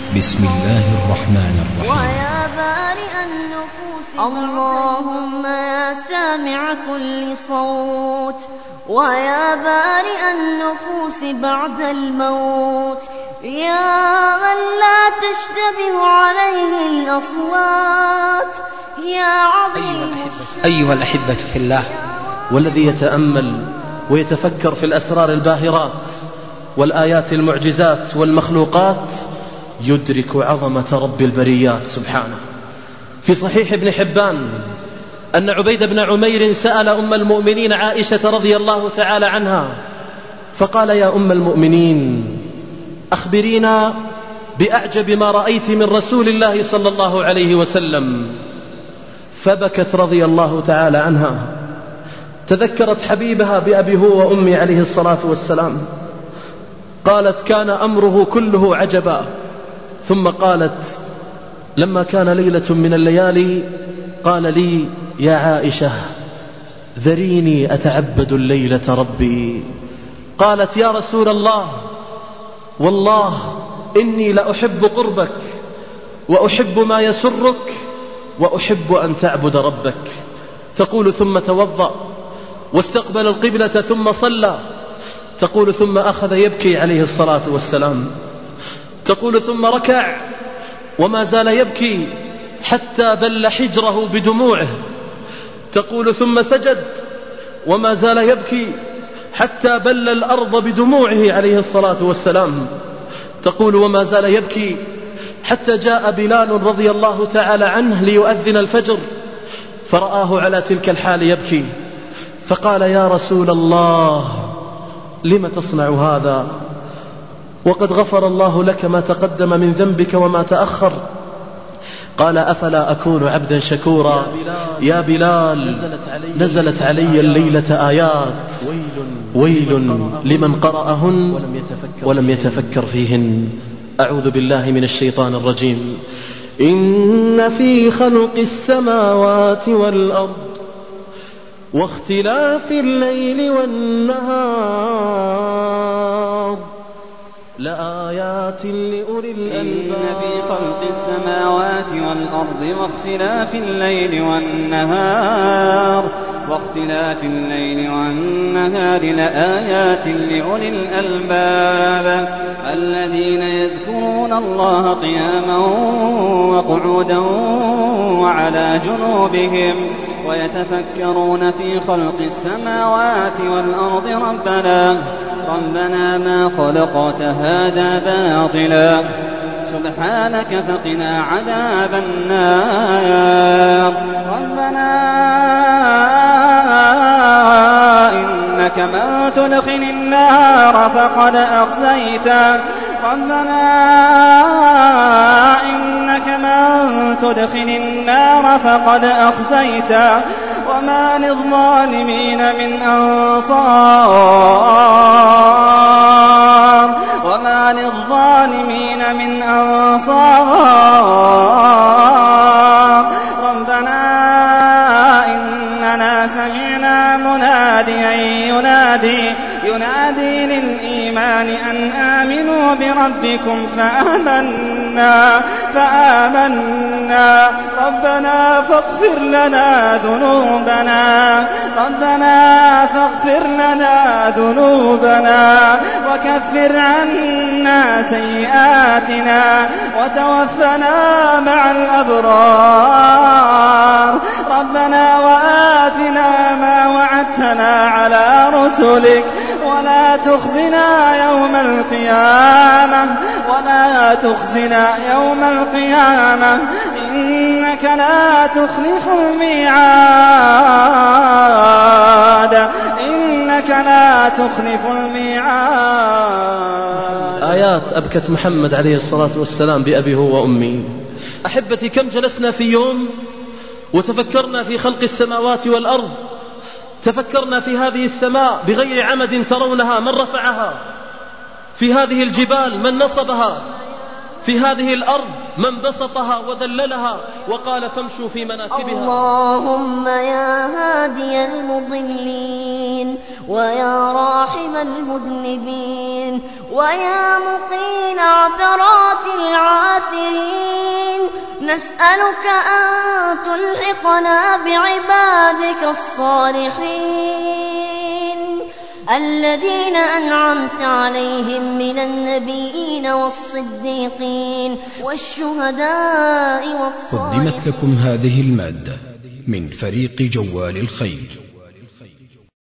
بسم الله الرحمن الرحيم. ويا بارئ النفوس اللهم يا سامع كل صوت، ويا بارئ النفوس بعد الموت، يا من لا تشتبه عليه الأصوات، يا عظيم أيها الأحبة في الله، والذي يتأمل ويتفكر في الأسرار الباهرات والآيات المعجزات والمخلوقات يدرك عظمة رب البريات سبحانه. في صحيح ابن حبان أن عبيد بن عمير سأل أم المؤمنين عائشة رضي الله تعالى عنها فقال: يا أم المؤمنين، أخبرينا بأعجب ما رأيت من رسول الله صلى الله عليه وسلم. فبكت رضي الله تعالى عنها، تذكرت حبيبها بأبي هو وأمي عليه الصلاة والسلام. قالت: كان أمره كله عجبا. ثم قالت: لما كان ليلة من الليالي قال لي: يا عائشة، ذريني أتعبد الليلة ربي. قالت: يا رسول الله، والله إني لأحب قربك وأحب ما يسرك وأحب أن تعبد ربك. تقول: ثم توضأ واستقبل القبلة ثم صلى. تقول: ثم أخذ يبكي عليه الصلاة والسلام. تقول: ثم ركع وما زال يبكي حتى بل حجره بدموعه. تقول: ثم سجد وما زال يبكي حتى بل الأرض بدموعه عليه الصلاة والسلام. تقول: وما زال يبكي حتى جاء بلال رضي الله تعالى عنه ليؤذن الفجر، فرآه على تلك الحال يبكي، فقال: يا رسول الله، لم تصنع هذا وقد غفر الله لك ما تقدم من ذنبك وما تأخر؟ قال: أفلا أكون عبدا شكورا؟ يا بلال، نزلت علي الليلة آيات ويل لمن قرأهن ولم يتفكر فيهن. أعوذ بالله من الشيطان الرجيم. إن في خلق السماوات والأرض واختلاف الليل والنهار لآيات لأولي الألباب. إن في خلق السماوات والأرض واختلاف الليل والنهار لآيات لأولي الألباب الذين يذكرون الله قياما وقعودا وعلى جنوبهم ويتفكرون في خلق السماوات والأرض ربنا ما خلقت هذا باطلا سبحانك فقنا عذاب النار. ربنا إنك من تدخل النار فقد أخزيته وما للظالمين من أنصار. ربنا إننا سمعنا مناديا ينادي للإيمان أن آمنوا بربكم فآمنا. ربنا فاغفر لنا ذنوبنا وكفر عنا سيئاتنا وتوفنا مع الأبرار. ربنا وآتنا ما وعدتنا على رسلك ولا تخزنا يوم القيامة إنك لا تخلف الميعاد. آيات أبكت محمد عليه الصلاة والسلام بأبي هو وأمي. أحبتي، كم جلسنا في يوم وتفكرنا في خلق السماوات والأرض، تفكرنا في هذه السماء بغير عمد ترونها، من رفعها؟ في هذه الجبال من نصبها؟ في هذه الأرض من بسطها وذللها وقال: فامشوا في مناكبها. اللهم يا هادي المضلين ويا راحم المذنبين ويا مقيل عثرات العاثرين نسألك أن تلحقنا بعبادك الصالحين الذين أنعمت عليهم من النبيين والصديقين والشهداء والصالحين. قدمت لكم هذه المادة من فريق جوال الخير.